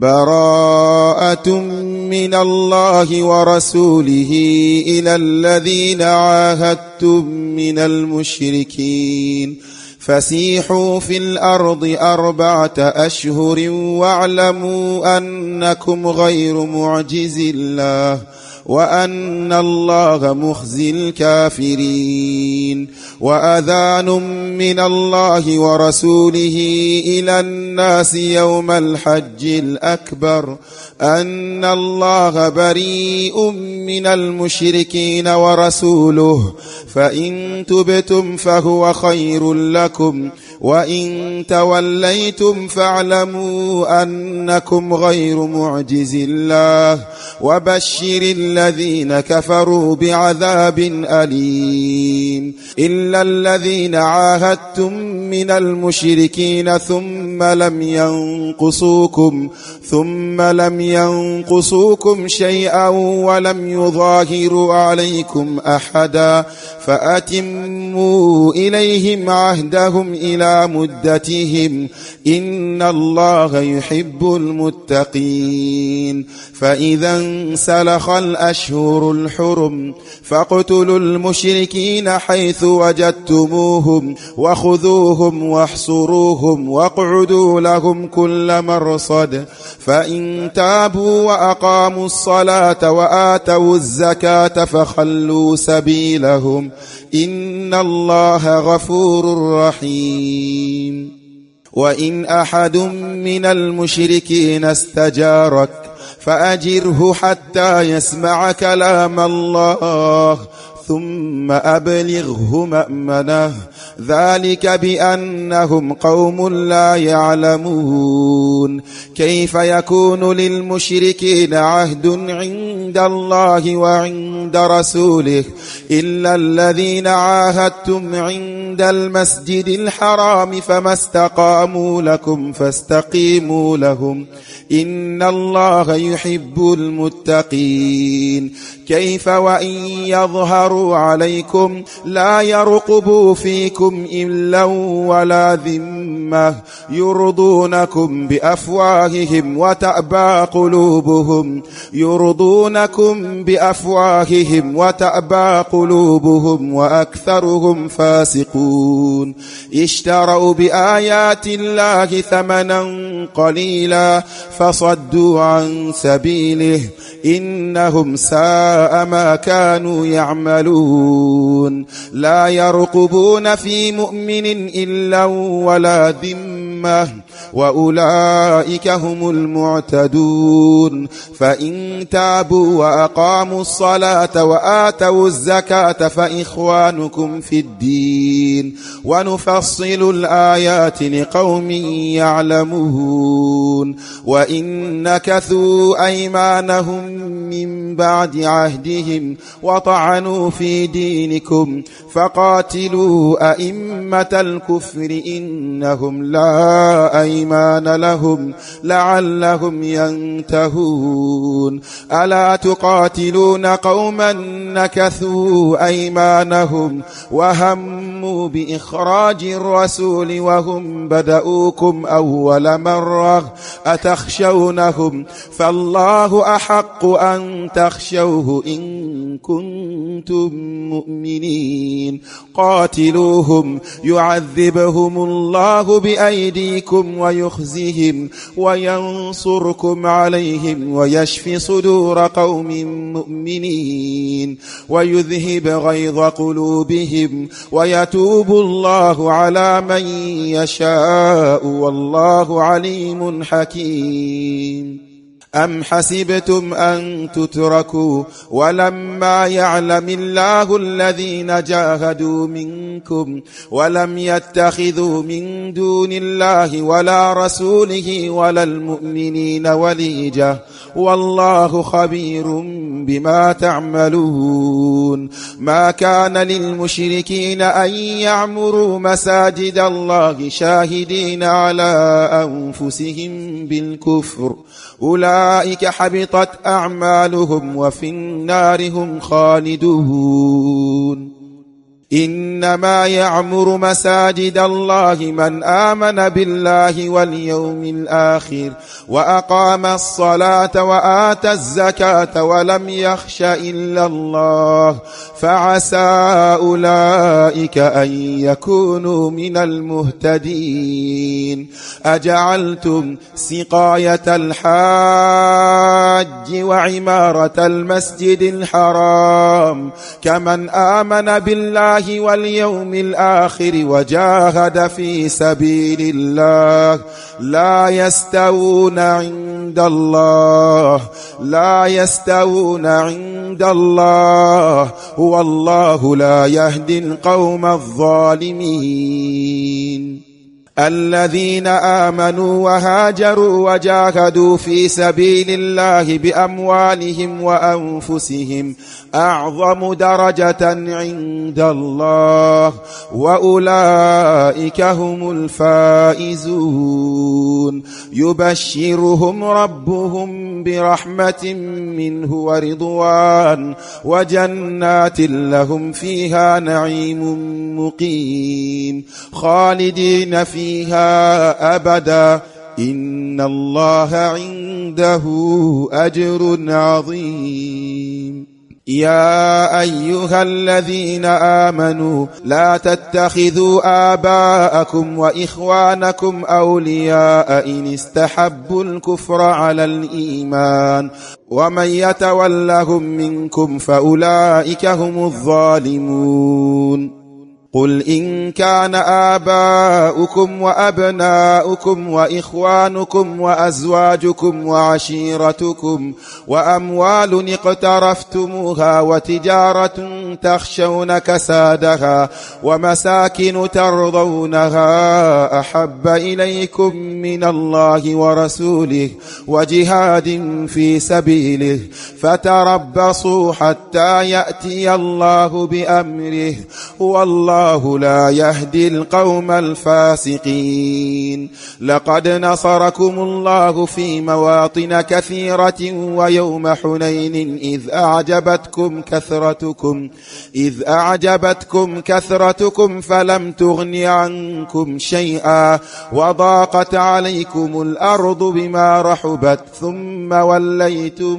براءة من الله ورسوله إلى الذين عاهدتم من المشركين فسيحوا في الأرض 4 أشهر واعلموا أنكم غير معجز الله وأن الله مخزي الكافرين وأذان من الله ورسوله إلى الناس يوم الحج الأكبر أن الله بريء من المشركين ورسوله فإن تبتم فهو خير لكم وإن توليتم فاعلموا أنكم غير معجز الله وبشر الذين كفروا بعذاب أليم إلا الذين عاهدتم من المشركين ثم لم ينقصوكم شيئا ولم يظاهروا عليكم أحدا فأتموا إليهم عهدهم إلى مدتهم إن الله يحب المتقين فإذا انسلخ الأشهر الحرم فاقتلوا المشركين حيث وجدتموهم وخذوهم واحصروهم واقعدوا لهم كل مرصد فإن تابوا وأقاموا الصلاة وآتوا الزكاة فخلوا سبيلهم إن الله غفور رحيم وإن أحد من المشركين استجارك فأجره حتى يسمع كلام الله ثم أبلغه مأمنه ذلك بأنهم قوم لا يعلمون كيف يكون للمشركين عهد عند الله وعند رسوله إلا الذين عاهدتم عند المسجد الحرام فما استقاموا لكم فاستقيموا لهم إن الله يحب المتقين كيف وإن يظهروا عليكم لا يرقبوا فيكم إلا ولا ذمة يرضونكم بأفواههم وتأبى قلوبهم وأكثرهم فاسقون اشتروا بآيات الله ثمنا قليلا فصدوا عن سبيله إنهم ساء ما كانوا يعملون لا يرقبون في مؤمن إلا ولا ذمة وأولئك هم المعتدون فإن تابوا وأقاموا الصلاة وآتوا الزكاة فإخوانكم في الدين ونفصل الآيات لقوم يعلمون وإن نكثوا أيمانهم من بعد عهدهم وطعنوا في دينكم فقاتلوا أئمة الكفر إنهم لا أيمان لهم لعلهم ينتهون ألا تقاتلون قوما نكثوا أيمانهم وهموا بإخراج الرسول وهم بدؤوكم أول مرة أتخشونهم فالله أحق أن تخشوه إن كنتم مؤمنين قاتلوهم يعذبهم الله بأيديكم ويخزهم وينصركم عليهم ويشفي صدور قوم مؤمنين ويذهب غيظ قلوبهم ويتوب الله على من يشاء والله عليم حكيم أم حسبتم أن تتركوا ولما يعلم الله الذين جاهدوا منكم ولم يتخذوا من دون الله ولا رسوله ولا المؤمنين وليجة والله خبير بما تعملون ما كان للمشركين أن يعمروا مساجد الله شاهدين على أنفسهم بالكفر أولئك حبطت أعمالهم وفي النار هم خالدون إنما يعمر مساجد الله من آمن بالله واليوم الآخر وأقام الصلاة وآتى الزكاة ولم يخش إلا الله فعسى أولئك أن يكونوا من المهتدين. أجعلتم سقاية الحاج وعمارة المسجد الحرام كمن آمن بالله واليوم الآخر وجاهد في سبيل الله لا يستوون عند الله والله لا يهدي القوم الظالمين. الذين آمنوا وهاجروا وجاهدوا في سبيل الله بأموالهم وأنفسهم أعظم درجة عند الله وأولئك هم الفائزون. يبشرهم ربهم برحمة منه ورضوان وجنات لهم فيها نعيم مقيم خالدين فيها أبدا إن الله عنده أجر عظيم. يا أيها الذين آمنوا لا تتخذوا آباءكم وإخوانكم أولياء إن استحبوا الكفر على الإيمان ومن يتولهم منكم فأولئك هم الظالمون. قل إن كان آباؤكم وأبناؤكم وإخوانكم وأزواجكم وعشيرتكم وأموال اقترفتموها وتجارة تخشون كسادها ومساكن ترضونها أحب إليكم من الله ورسوله وجهاد في سبيله فتربصوا حتى يأتي الله بأمره والله لا يهدي القوم الفاسقين. لقد نصركم الله في مواطن كثيرة ويوم حنين إذ أعجبتكم كثرتكم فلم تغن عنكم شيئا وضاقت عليكم الأرض بما رحبت ثم وليتم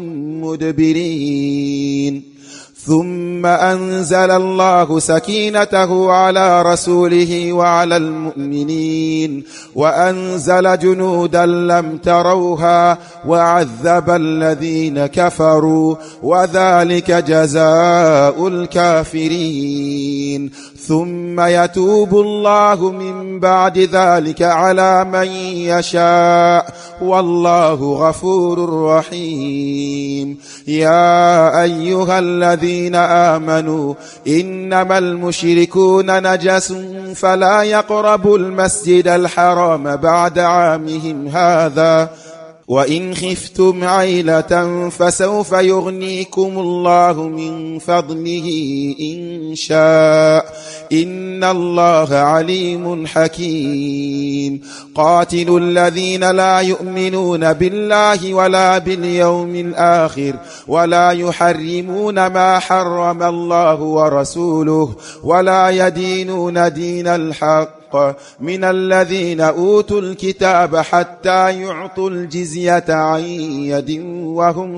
مدبرين. ثم أنزل الله سكينته على رسوله وعلى المؤمنين وأنزل جنودا لم تروها وعذب الذين كفروا وذلك جزاء الكافرين. ثم يتوب الله من بعد ذلك على من يشاء والله غفور رحيم. يا أيها الذين آمنوا إنما المشركون نجس فلا يقربوا المسجد الحرام بعد عامهم هذا وإن خفتم عيلة فسوف يغنيكم الله من فضله إن شاء إن الله عليم حكيم. قاتلوا الذين لا يؤمنون بالله ولا باليوم الآخر ولا يحرمون ما حرم الله ورسوله ولا يدينون دين الحق من الذين أوتوا الكتاب حتى يعطوا الجزية عن يد وهم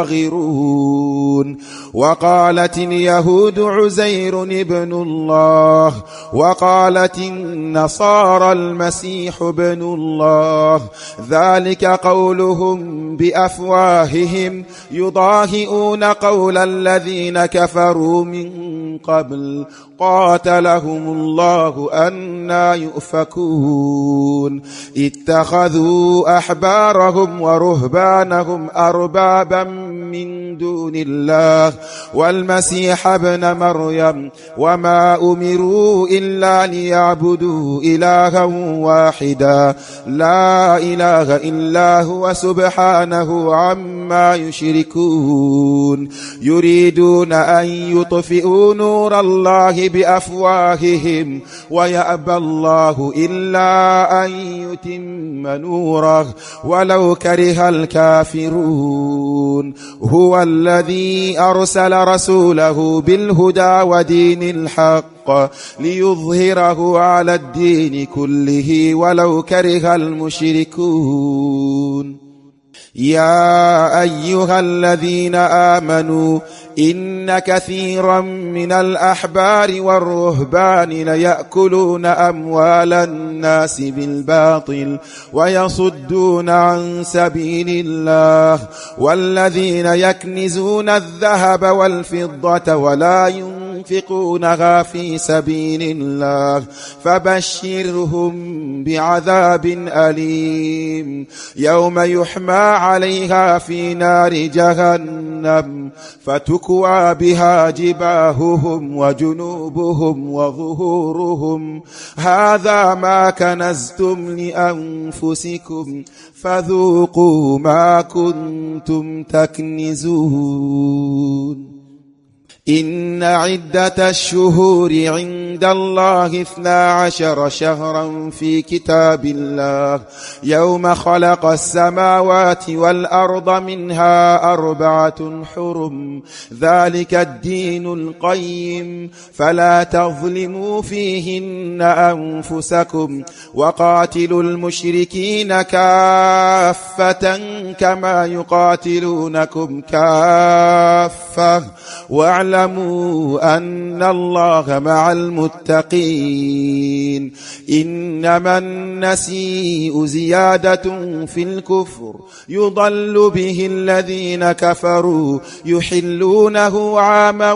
صاغرون. وقالت اليهود عزير ابن الله وقالت النصارى المسيح ابن الله ذلك قولهم بأفواههم يضاهئون قول الذين كفروا من قبل قاتلهم الله أنى يؤفكون. اتخذوا أحبارهم ورهبانهم أربابا من دون الله والمسيح ابن مريم وما أمروا إلا ليعبدوا إلها واحدا لا إله إلا هو سبحانه عما يشركون. يريدون أن يطفئوا نور الله بأفواههم ويأبى الله إلا أن يتم نوره ولو كره الكافرون. هو الذي أرسل رسوله بالهدى ودين الحق الحق ليظهره على الدين كله ولو كره المشركون. يا أيها الذين آمنوا إن كثيرا من الأحبار والرهبان ليأكلون أموال الناس بالباطل ويصدون عن سبيل الله والذين يكنزون الذهب والفضة ولا ينفقونها في سبيل الله فبشرهم بعذاب أليم يوم يحمى عليها في نار جهنم فتكوى بها جباههم وجنوبهم وظهورهم هذا ما كنزتم لأنفسكم فذوقوا ما كنتم تكنزون. إن عدة الشهور عند الله 12 شهرا في كتاب الله يوم خلق السماوات والأرض منها 4 حرم ذلك الدين القيم فلا تظلموا فيهن أنفسكم وقاتلوا المشركين كافة كما يقاتلونكم كافة واعلموا أن الله مع المتقين. إنما النسيء زيادة في الكفر يضل به الذين كفروا يحلونه عاما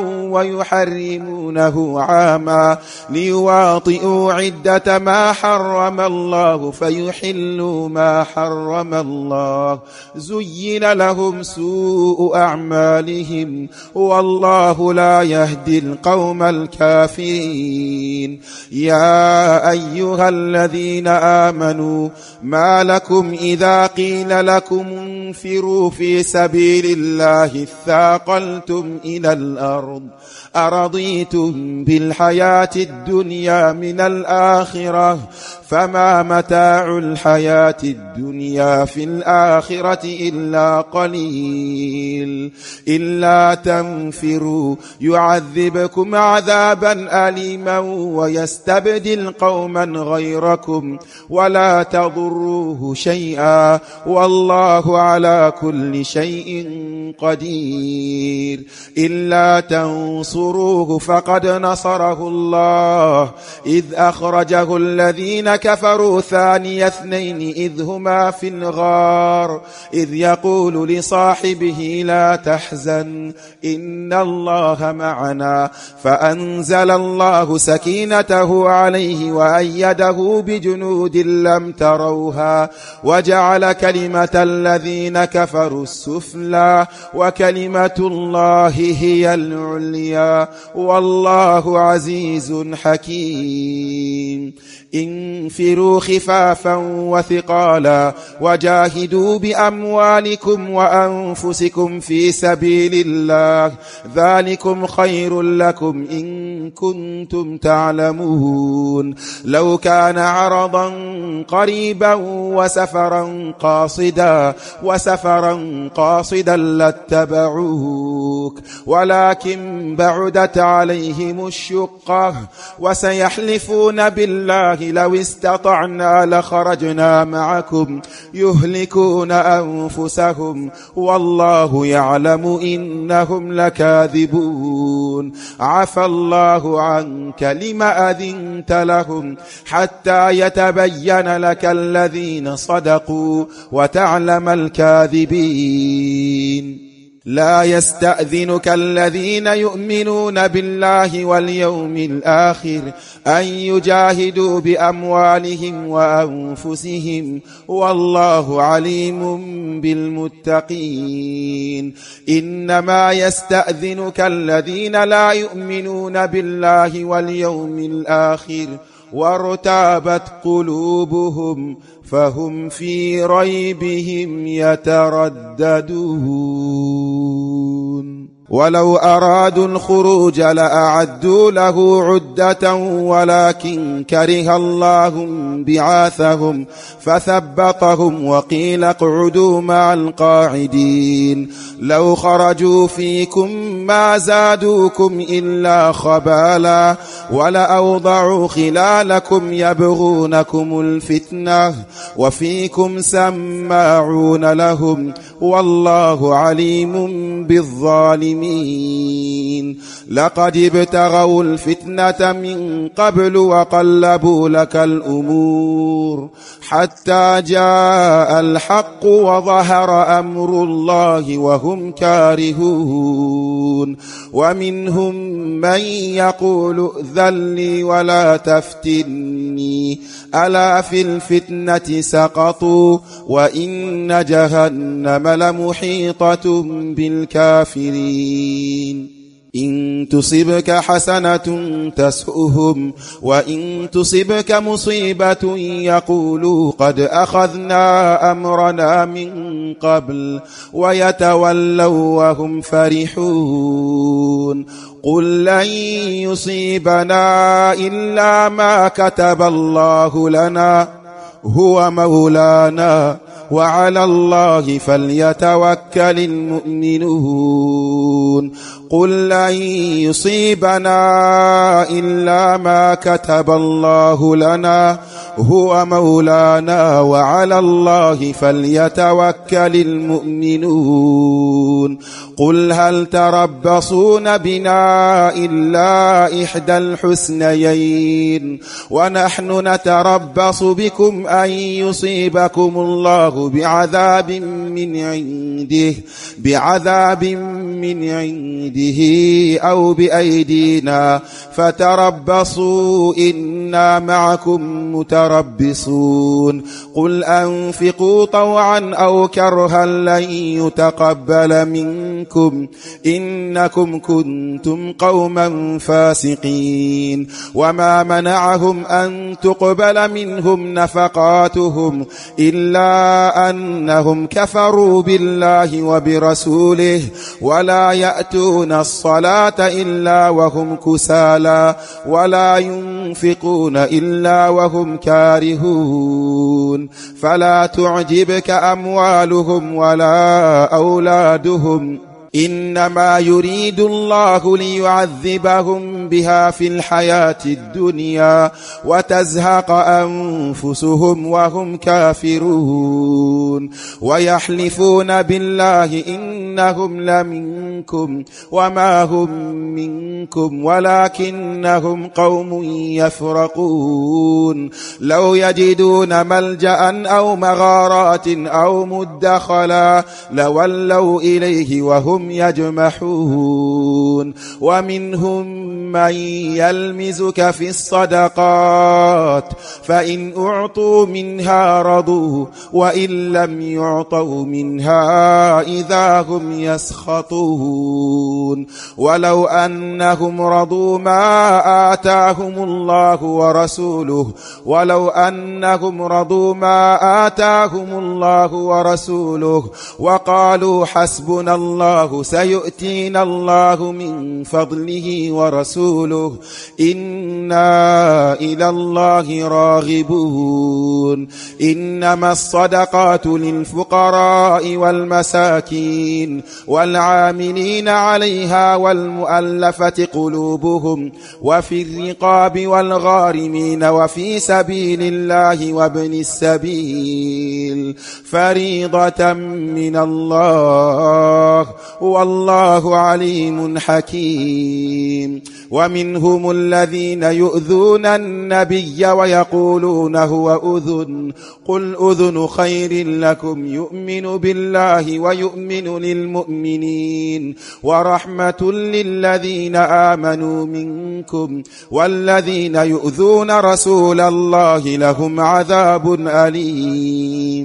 ويحرمونه عاما ليواطئوا عدة ما حرم الله فيحلوا ما حرم الله زين لهم سوء أعمالهم والله لا يهدي القوم الكافرين. يا أيها الذين آمنوا ما لكم إذا قيل لكم انفروا في سبيل الله اثاقلتم إلى الأرض أرضيتم بالحياة الدنيا من الآخرة فما متاع الحياة الدنيا في الآخرة إلا قليل. إلا تنفروا يعذبكم عذابا أليما ويستبدل قوما غيركم ولا تضروه شيئا والله على كل شيء قدير. إلا تنصروه فقد نصره الله إذ أخرجه الذين كفروا ثاني اثنين إذ هما في الغار إذ يقول لصاحبه لا تحزن إن الله معنا فأنزل الله سكينته عليه وأيده بجنود لم تروها وجعل كلمة الذين كفروا السفلى وكلمة الله هي العليا والله عزيز حكيم. انفروا خفافا وثقالا وجاهدوا بأموالكم وأنفسكم في سبيل الله ذلكم خير لكم إن كنتم تعلمون. لو كان عرضا قريبا وسفرا قاصدا لاتبعوك ولكن بعدت عليهم الشقة وسيحلفون بالله لو استطعنا لخرجنا معكم يهلكون أنفسهم والله يعلم إنهم لكاذبون. عفى الله عنك لم أذنت لهم حتى يتبين لك الذين صدقوا وتعلم الكاذبين. لا يستأذنك الذين يؤمنون بالله واليوم الآخر أن يجاهدوا بأموالهم وأنفسهم والله عليم بالمتقين. إنما يستأذنك الذين لا يؤمنون بالله واليوم الآخر وارتابت قلوبهم فهم في ريبهم يترددون. ولو أرادوا الخروج لأعدوا له عدة ولكن كره الله بعاثهم فثبطهم وقيل اقعدوا مع القاعدين لو خرجوا فيكم ما زادوكم إلا خبالا ولأوضعوا خلالكم يبغونكم الفتنة وفيكم سماعون لهم والله عليم بالظالمين لقد ابتغوا الفتنة من قبل وقلبوا لك الأمور حتى جاء الحق وظهر أمر الله وهم كارهون ومنهم من يقول ائذن لي ولا تفتني ألا في الفتنة سقطوا وإن جهنم لمحيطة بالكافرين إن تصبك حسنة تسؤهم وإن تصبك مصيبة يقولوا قد أخذنا أمرنا من قبل ويتولوا وهم فرحون قل لن يصيبنا إلا ما كتب الله لنا هو مولانا وعلى الله فليتوكل المؤمنون قل لن يصيبنا إلا ما كتب الله لنا هو مولانا وعلى الله فليتوكل المؤمنون قل هل تربصون بنا إلا إحدى الحسنيين عنه نتربص بكم أن يصيبكم الله بعذاب من عنده أو بأيدينا فتربصوا إنا معكم متربصون قل أنفقوا طوعا أو كرها لن يتقبل منكم إنكم كنتم قوما فاسقين وما منعهم أن تقبل منهم نفقاتهم إلا أنهم كفروا بالله وبرسوله ولا يأتون الصلاة إلا وهم كسالى ولا ينفقون إلا وهم كارهون فلا تعجبك أموالهم ولا أولادهم إنما يريد الله ليعذبهم بها في الحياة الدنيا وتزهق أنفسهم وهم كافرون ويحلفون بالله إنهم لمنكم وما هم منكم ولكنهم قوم يفرقون لو يجدون ملجأ أو مغارات أو مدخلا لولوا إليه وهم يجمحون ومنهم من يلمزك في الصدقات فإن أعطوا منها رضوا وإن لم يعطوا منها إذا هم يسخطون ولو أنهم رضوا ما آتاهم الله ورسوله وقالوا حسبنا الله سيؤتينا الله من فضله ورسوله إنا إلى الله راغبون إنما الصدقات للفقراء والمساكين والعاملين عليها والمؤلفة قلوبهم وفي الرقاب والغارمين وفي سبيل الله وابن السبيل فريضة من الله والله عليم حكيم ومنهم الذين يؤذون النبي ويقولون هو أذن قل أذن خير لكم يؤمن بالله ويؤمن للمؤمنين ورحمة للذين آمنوا منكم والذين يؤذون رسول الله لهم عذاب أليم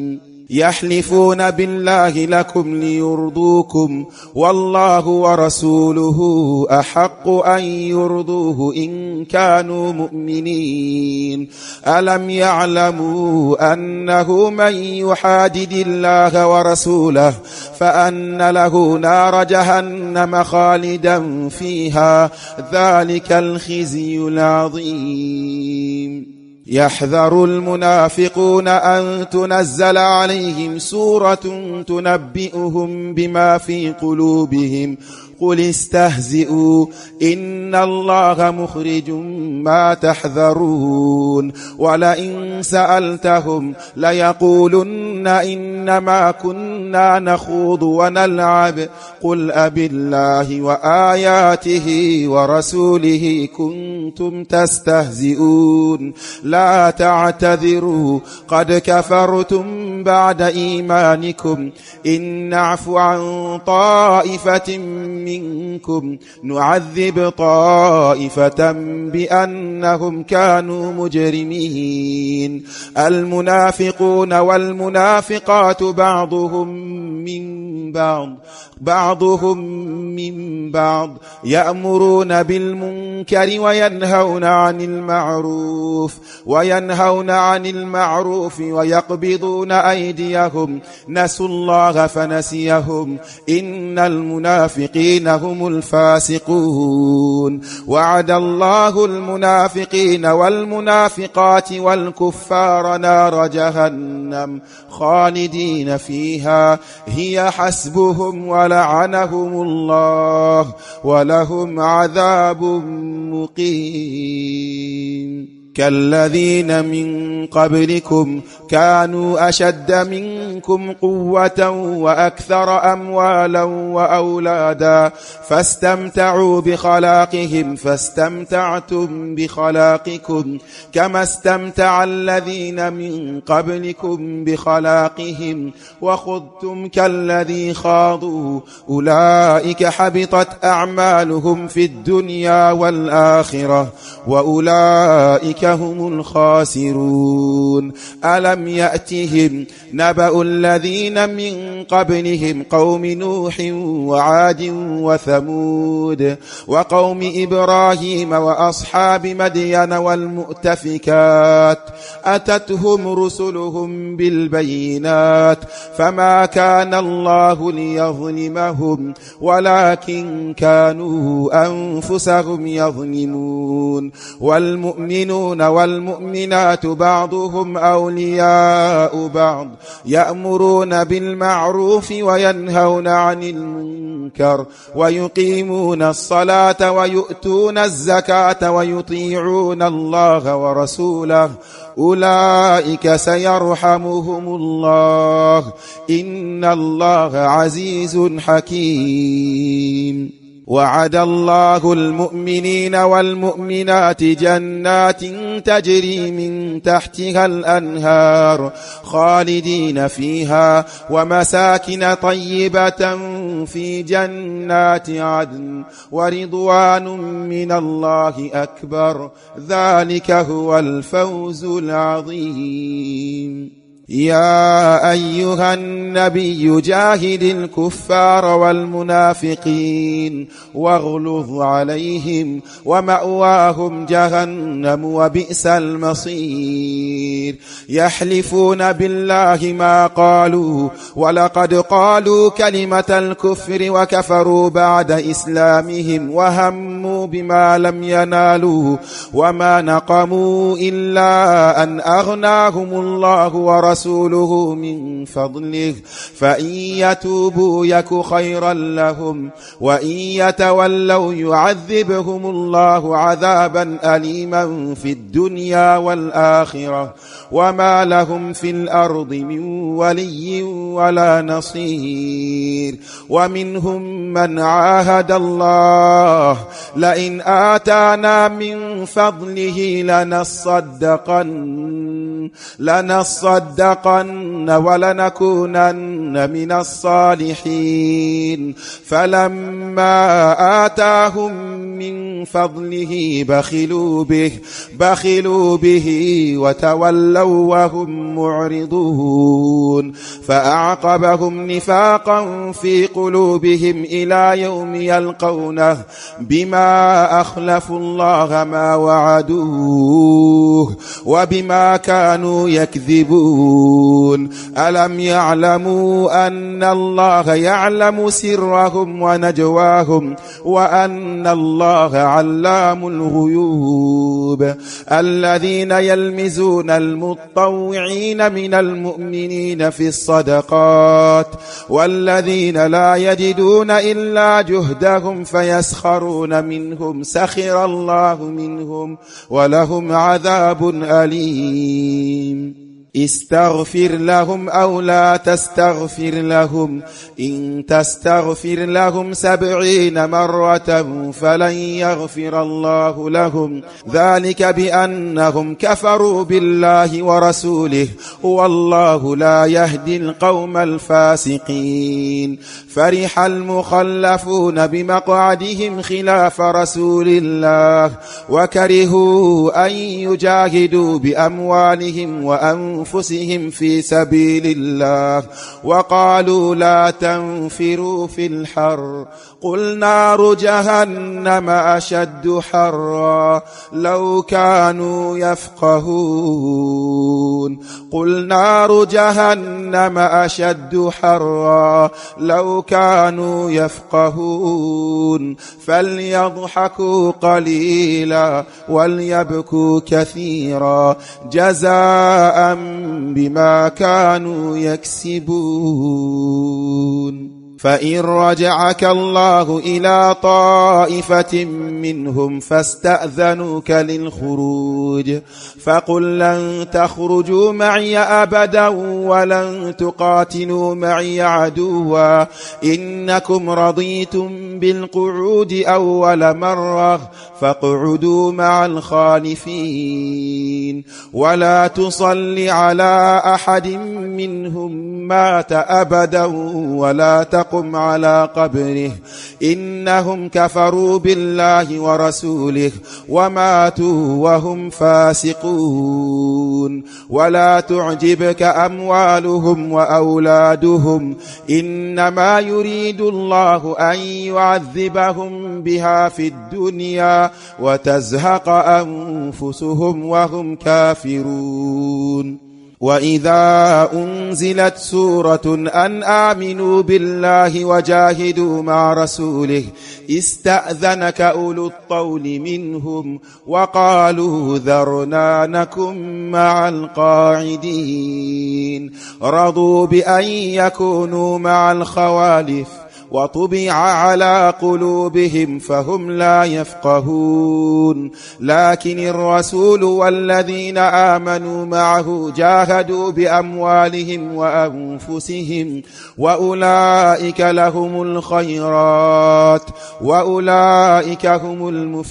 يحلفون بالله لكم ليرضوكم والله ورسوله أحق أن يرضوه إن كانوا مؤمنين ألم يعلموا أنه من يحادد الله ورسوله فأن له نار جهنم خالدا فيها ذلك الخزي العظيم يحذر المنافقون أن تنزل عليهم سورة تنبئهم بما في قلوبهم قل استهزئوا إن الله مخرج ما تحذرون ولئن سألتهم ليقولن إنما كنا نخوض ونلعب قل أبالله وآياته ورسوله كنتم تستهزئون لا تعتذروا قد كفرتم بعد إيمانكم إن نعف عن طائفة منكم نعذب طائفة بأنهم كانوا مجرمين المنافقون والمنافقات بعضهم من بعض يأمرون بالمنكر وينهون عن المعروف ويقبضون أيديهم نسوا الله فنسيهم إن المنافقين هم الفاسقون وعد الله المنافقين والمنافقات والكفار نار جهنم خالدين فيها هي حسبهم ولعنهم الله ولهم عذاب مقيم كالذين من قبلكم كانوا أشد منكم قوة وأكثر أموالا وأولادا فاستمتعوا بخلاقهم فاستمتعتم بخلاقكم كما استمتع الذين من قبلكم بخلاقهم وخضتم كالذي خاضوا أولئك حبطت أعمالهم في الدنيا والآخرة وأولئك هم الخاسرون ألم يأتهم نبأ الذين من قبلهم قوم نوح وعاد وثمود وقوم إبراهيم وأصحاب مدين والمؤتفكات أتتهم رسلهم بالبينات فما كان الله ليظلمهم ولكن كانوا أنفسهم يظلمون والمؤمنون والمؤمنات بعضهم أولياء بعض يأمرون بالمعروف وينهون عن المنكر ويقيمون الصلاة ويؤتون الزكاة ويطيعون الله ورسوله أولئك سيرحمهم الله إن الله عزيز حكيم وعد الله المؤمنين والمؤمنات جنات تجري من تحتها الأنهار خالدين فيها ومساكن طيبة في جنات عدن ورضوان من الله أكبر ذلك هو الفوز العظيم يا أيها النبي جاهد الكفار والمنافقين واغلظ عليهم ومأواهم جهنم وبئس المصير يحلفون بالله ما قالوا ولقد قالوا كلمة الكفر وكفروا بعد إسلامهم وهموا بما لم ينالوا وما نقموا إلا أن أغناهم الله ورسوله من فضله فإن يتوبوا يك خيرا لهم وإن يتولوا يعذبهم الله عذابا أليما في الدنيا والآخرة وما لهم في الأرض من ولي ولا نصير ومنهم من عاهد الله لئن آتانا من فضله لنصدقن لنصدقن ولنكونن من الصالحين فلما آتاهم من فضله بخلوا به وتولوا وهم معرضون فأعقبهم نفاقا في قلوبهم إلى يوم يلقونه بما أخلفوا الله ما وعدوه وبما كانوا يكذبون ألم يعلموا أن الله يعلم سرهم ونجواهم وأن الله علام الغيوب الذين يلمزون المطوعين من المؤمنين في الصدقات والذين لا يجدون إلا جهدهم فيسخرون منهم سخر الله منهم ولهم عذاب أليم استغفر لهم أو لا تستغفر لهم إن تستغفر لهم 70 مرة فلن يغفر الله لهم ذلك بأنهم كفروا بالله ورسوله والله لا يهدي القوم الفاسقين فرح المخلفون بمقعدهم خلاف رسول الله وكرهوا أن يجاهدوا بأموالهم وأنفسهم في سبيل الله وقالوا لا تنفروا في الحر قل نار جهنم أشد حرا لو كانوا يفقهون قل نار جهنم أشد حرا لو كانوا يفقهون فليضحكوا قليلا وليبكوا كثيرا جزاء بما كانوا يكسبون فإن رجعك الله إلى طائفة منهم فاستأذنوك للخروج فقل لن تخرجوا معي أبدا ولن تقاتلوا معي عدوا إنكم رضيتم بالقعود أول مرة فاقعدوا مع الخالفين ولا تصل على أحد منهم مات أبدا ولا تقم على قبره إنهم كفروا بالله ورسوله وماتوا وهم فاسقون ولا تعجبك أموالهم وأولادهم إنما يريد الله أن يعذبهم بها في الدنيا وتزهق أنفسهم وهم كافرون وإذا أنزلت سورة أن آمنوا بالله وجاهدوا مع رسوله استأذنك أولو الطول منهم وقالوا ذرنا نكن مع القاعدين رضوا بأن يكونوا مع الخوالف وطبع على قلوبهم فهم لا يفقهون لكن الرسول والذين آمنوا معه جاهدوا بأموالهم وأنفسهم وأولئك لهم الخيرات وأولئك هم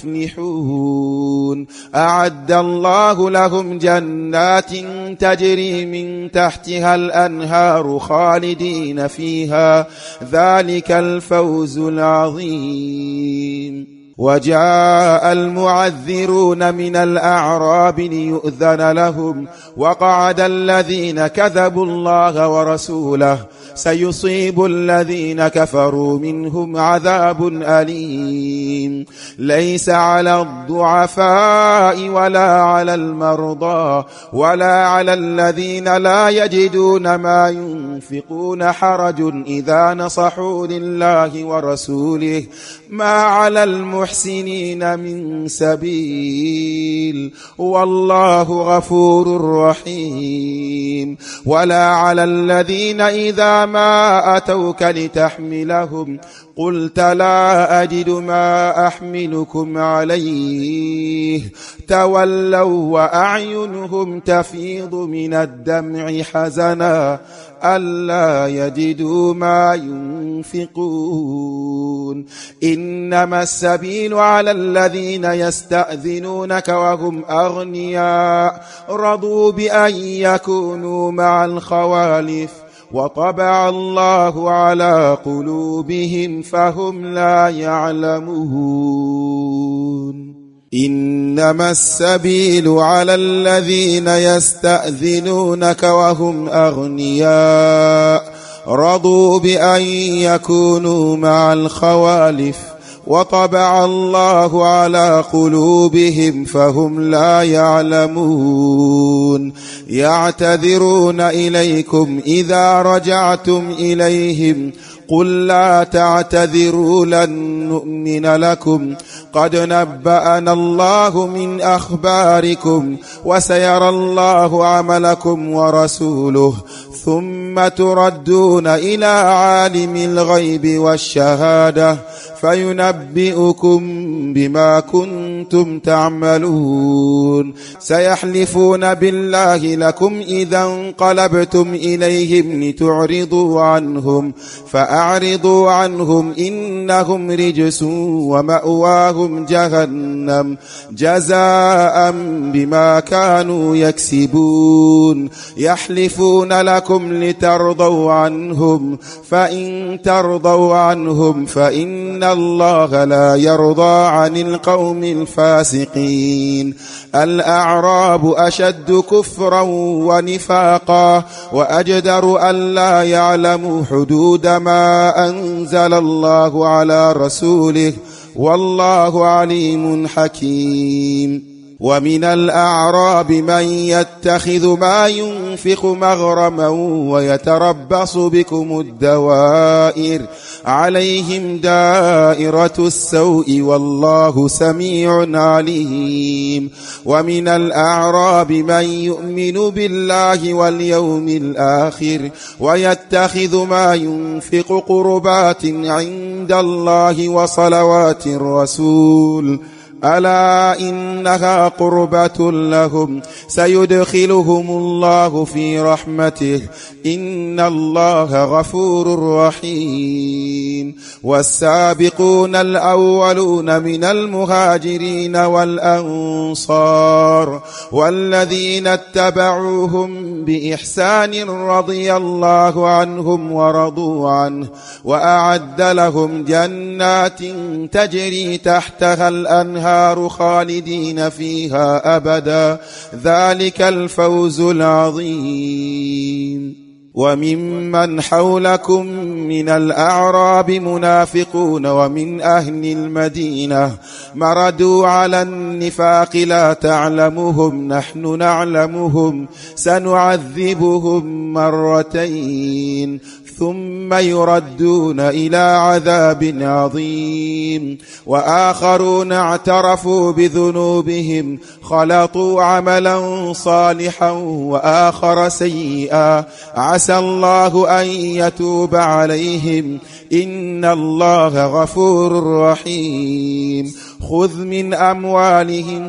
المفلحون أعد الله لهم جنات تجري من تحتها الأنهار خالدين فيها ذلك الفوز العظيم وجاء المعذرون من الأعراب ليؤذن لهم وقعد الذين كذبوا الله ورسوله سيصيب الذين كفروا منهم عذاب أليم ليس على الضعفاء ولا على المرضى ولا على الذين لا يجدون ما ينفقون حرج إذا نصحوا لله ورسوله ما على المحسنين من سبيل والله غفور رحيم ولا على الذين إذا ما أتوك لتحملهم قلت لا أجد ما أحملكم عليه تولوا وأعينهم تفيض من الدمع حزنا ألا يجدوا ما ينفقون إنما السبيل على الذين يستأذنونك وهم أغنياء رضوا بأن يكونوا مع الخوالف وطبع الله على قلوبهم فهم لا يعلمون إنما السبيل على الذين يستأذنونك وهم أغنياء رضوا بأن يكونوا مع الخوالف وطبع الله على قلوبهم فهم لا يعلمون يعتذرون إليكم إذا رجعتم إليهم قل لا تعتذروا لن نؤمن لكم قد نبأنا الله من أخباركم وسيرى الله عملكم ورسوله ثم تردون إلى عالم الغيب والشهادة فينبئكم بما كنتم تعملون سيحلفون بالله لكم إذا انقلبتم إليهم لتعرضوا عنهم فأعرضوا عنهم إنهم رجس ومأواهم جهنم جزاء بما كانوا يكسبون يحلفون لكم لترضوا عنهم فإن ترضوا عنهم فإن الله لا يرضى عن القوم الفاسقين الأعراب أشد كفرا ونفاقا وأجدر ألا يعلموا حدود ما أنزل الله على رسوله والله عليم حكيم ومن الأعراب من يتخذ ما ينفق مغرما ويتربص بكم الدوائر عليهم دائرة السوء والله سميع عليم ومن الأعراب من يؤمن بالله واليوم الآخر ويتخذ ما ينفق قربات عند الله وصلوات الرسول ألا إنها قربة لهم سيدخلهم الله في رحمته إن الله غفور رحيم والسابقون الأولون من المهاجرين والأنصار والذين اتبعوهم بإحسان رضي الله عنهم ورضوا عنه وأعد لهم جنات تجري تحتها الأنهار خالدين فيها أبدا ذلك الفوز العظيم وممن حولكم من الأعراب منافقون ومن أهل المدينة مردوا على النفاق لا تعلمهم نحن نعلمهم سنعذبهم مرتين ثم يردون إلى عذاب عظيم وآخرون اعترفوا بذنوبهم خلطوا عملا صالحا وآخر سيئا عسى الله أن يتوب عليهم إن الله غفور رحيم خذ من أموالهم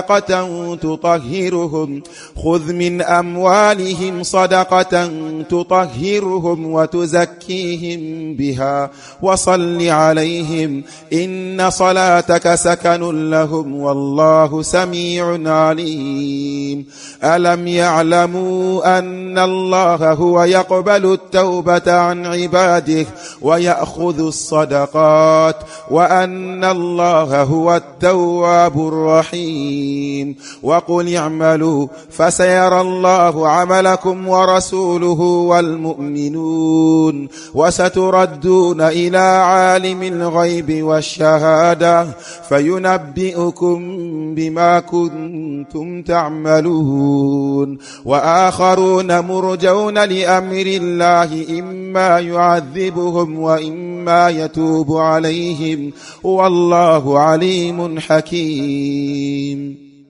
صدقة تطهرهم وتزكيهم بها وصل عليهم إن صلاتك سكن لهم والله سميع عليم ألم يعلموا أن الله هو يقبل التوبة عن عباده ويأخذ الصدقات وأن الله هو التواب الرحيم وقل اعملوا فسيرى الله عملكم ورسوله والمؤمنون وستردون إلى عالم الغيب والشهادة فينبئكم بما كنتم تعملون وآخرون مرجون لأمر الله إما يعذبهم وإما يتوب عليهم والله عليم حكيم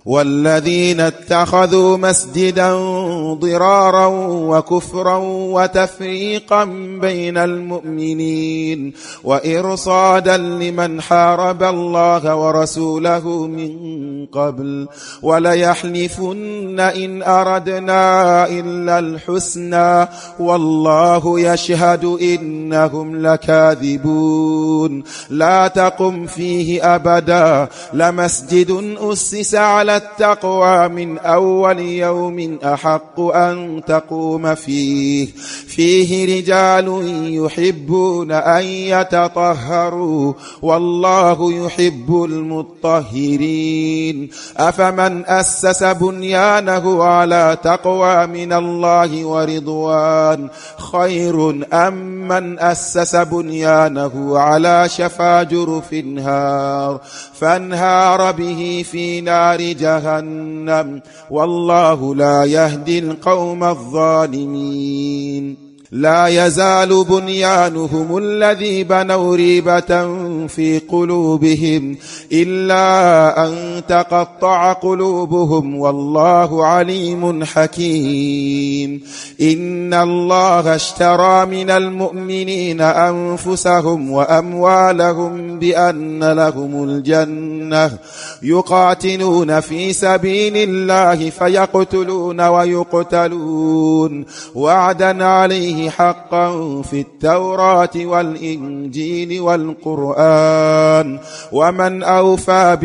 والذين اتخذوا مسجدا ضرارا وكفرا وتفريقا بين المؤمنين وإرصادا لمن حارب الله ورسوله من قبل وليحلفن إن أردنا إلا الحسنى والله يشهد إنهم لكاذبون لا تقم فيه أبدا لمسجد أسس على التقوى من أول يوم أحق أن تقوم فيه رجال يحبون أن يتطهروا والله يحب المطهرين أفمن أسس بنيانه على تقوى من الله ورضوان خير أم من أسس بنيانه على شفا جرف هار فانهار به في نار جهنم والله لا يهدي القوم الظالمين لا يزال بنيانهم الذي بنوا ريبة في قلوبهم إلا أن تقطع قلوبهم والله عليم حكيم إن الله اشترى من المؤمنين أنفسهم وأموالهم بأن لهم الجنة يقاتلون في سبيل الله فيقتلون ويقتلون وعدا عليه حقا في التوراة والإنجيل والقرآن ومن أوفى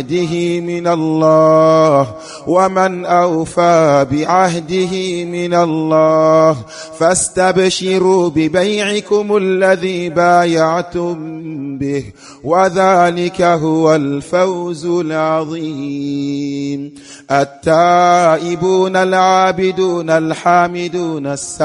بعهده من الله فاستبشروا ببيعكم الذي بايعتم به وذلك هو الفوز العظيم التائبون العابدون الحامدون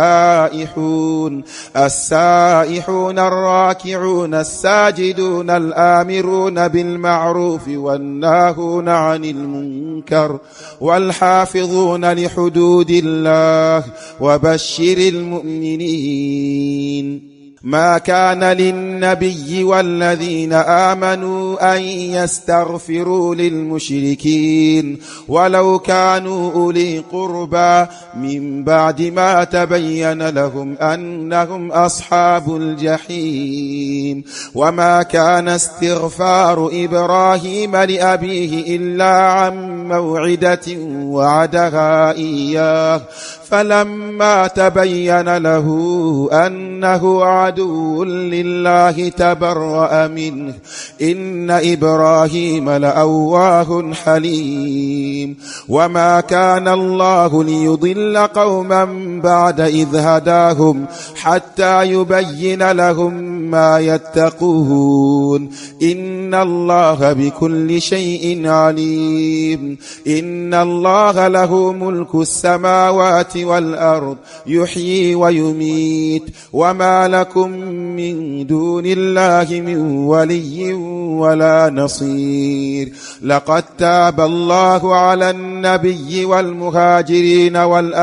السائحون الراكعون الساجدون الآمرون بالمعروف والناهون عن المنكر والحافظون لحدود الله وبشر المؤمنين ما كان للنبي والذين آمنوا أن يستغفروا للمشركين ولو كانوا أولي قربى من بعد ما تبين لهم أنهم أصحاب الجحيم وما كان استغفار إبراهيم لأبيه إلا عن موعدة وعدها إياه فلما تبين له أنه عدو لله تبرأ منه إن إبراهيم لأواه حليم وما كان الله ليضل قوما بعد إذ هداهم حتى يبين لهم ما يتقون إن الله بكل شيء عليم إن الله له ملك السماوات والأرض يحيي ويميت وما لكم من دون الله من ولي ولا نصير لقد تاب الله على النبي والمهاجرين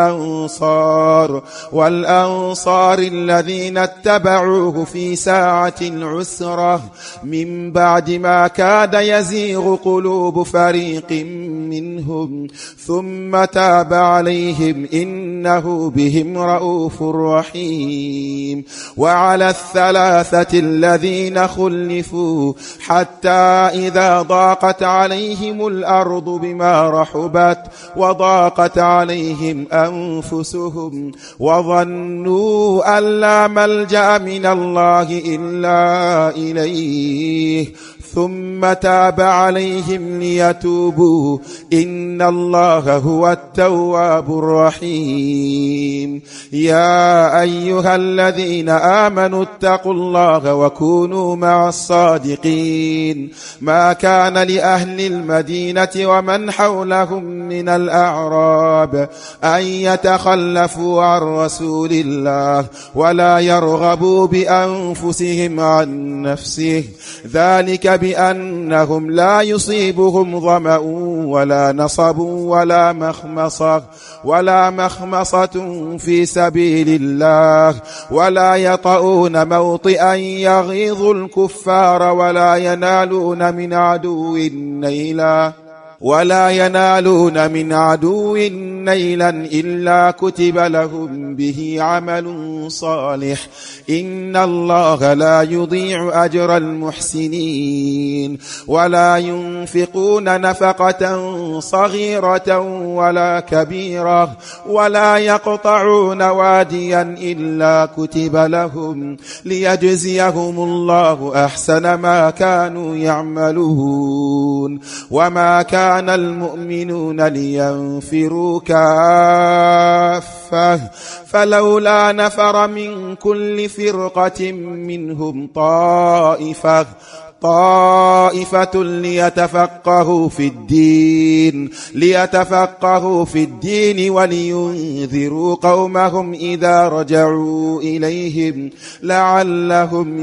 والأنصار الذين اتبعوه في ساعة العسرة من بعد ما كاد يزيغ قلوب فريق منهم ثم تاب عليهم إنه بهم رؤوف رحيم وعلى الثلاثة الذين خلفوا حتى إذا ضاقت عليهم الأرض بما رحبت وضاقت عليهم أنفسهم وظنوا أن لا ملجأ من الله إلا إليه ثم تاب عليهم ليتوبوا إن الله هو التواب الرحيم يا أيها الذين آمنوا اتقوا الله وكونوا مع الصادقين ما كان لأهل المدينة ومن حولهم من الأعراب أن يتخلفوا عن رسول الله ولا يرغبوا بأنفسهم عن نفسه ذلك بأنهم لا يصيبهم ظمأ ولا نصب ولا مخمصة في سبيل الله ولا يطؤون موطئا يغيظ الكفار ولا ينالون من عدو نيلا ولا ينالون من عدو نيلا إلا كتب لهم به عمل صالح إن الله لا يضيع أجر المحسنين ولا ينفقون نفقة صغيرة ولا كبيرة ولا يقطعون واديا إلا كتب لهم ليجزيهم الله أحسن ما كانوا يعملون وما كان المؤمنون لينفروا كافة فلولا نفر من كل فرقة منهم طائفة ليتفقهوا في الدين ولينذروا قومهم إذا رجعوا إليهم لعلهم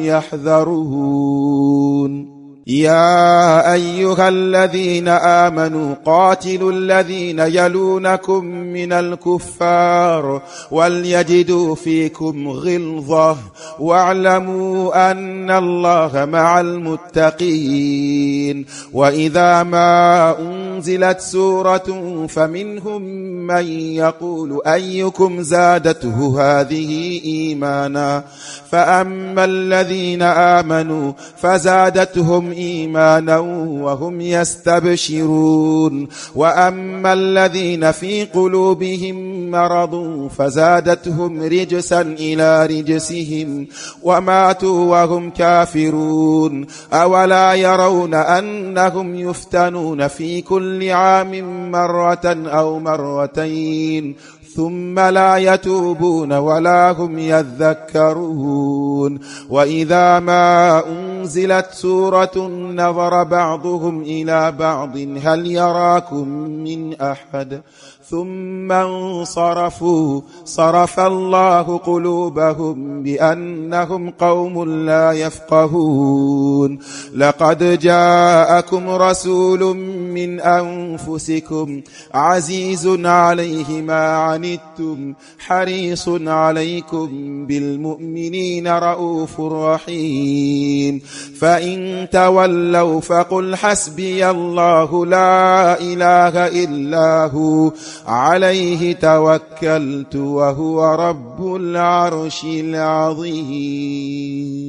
يحذرون يا أيها الذين آمنوا قاتلوا الذين يلونكم من الكفار وليجدوا فيكم غلظة واعلموا أن الله مع المتقين وإذا ما أنزلت سورة فمنهم من يقول أيكم زادته هذه إيمانا فأما الذين آمنوا فزادتهم إيمانا وهم يستبشرون وأما الذين في قلوبهم مرض فزادتهم رجسا إلى رجسهم وماتوا وهم كافرون أولا يرون أنهم يفتنون في كل عام مرة أو مرتين ثم لا يتوبون ولا هم يذكرون وإذا ما أنزلت سورة نظر بعضهم إلى بعض هل يراكم من أحد ثم انصرفوا صرف الله قلوبهم بأنهم قوم لا يفقهون لقد جاءكم رسول من أنفسكم عزيز عليه ما عنتم حريص عليكم بالمؤمنين رؤوف رحيم فإن تولوا فقل حسبي الله لا إله إلا هو عليه توكلت وهو رب العرش العظيم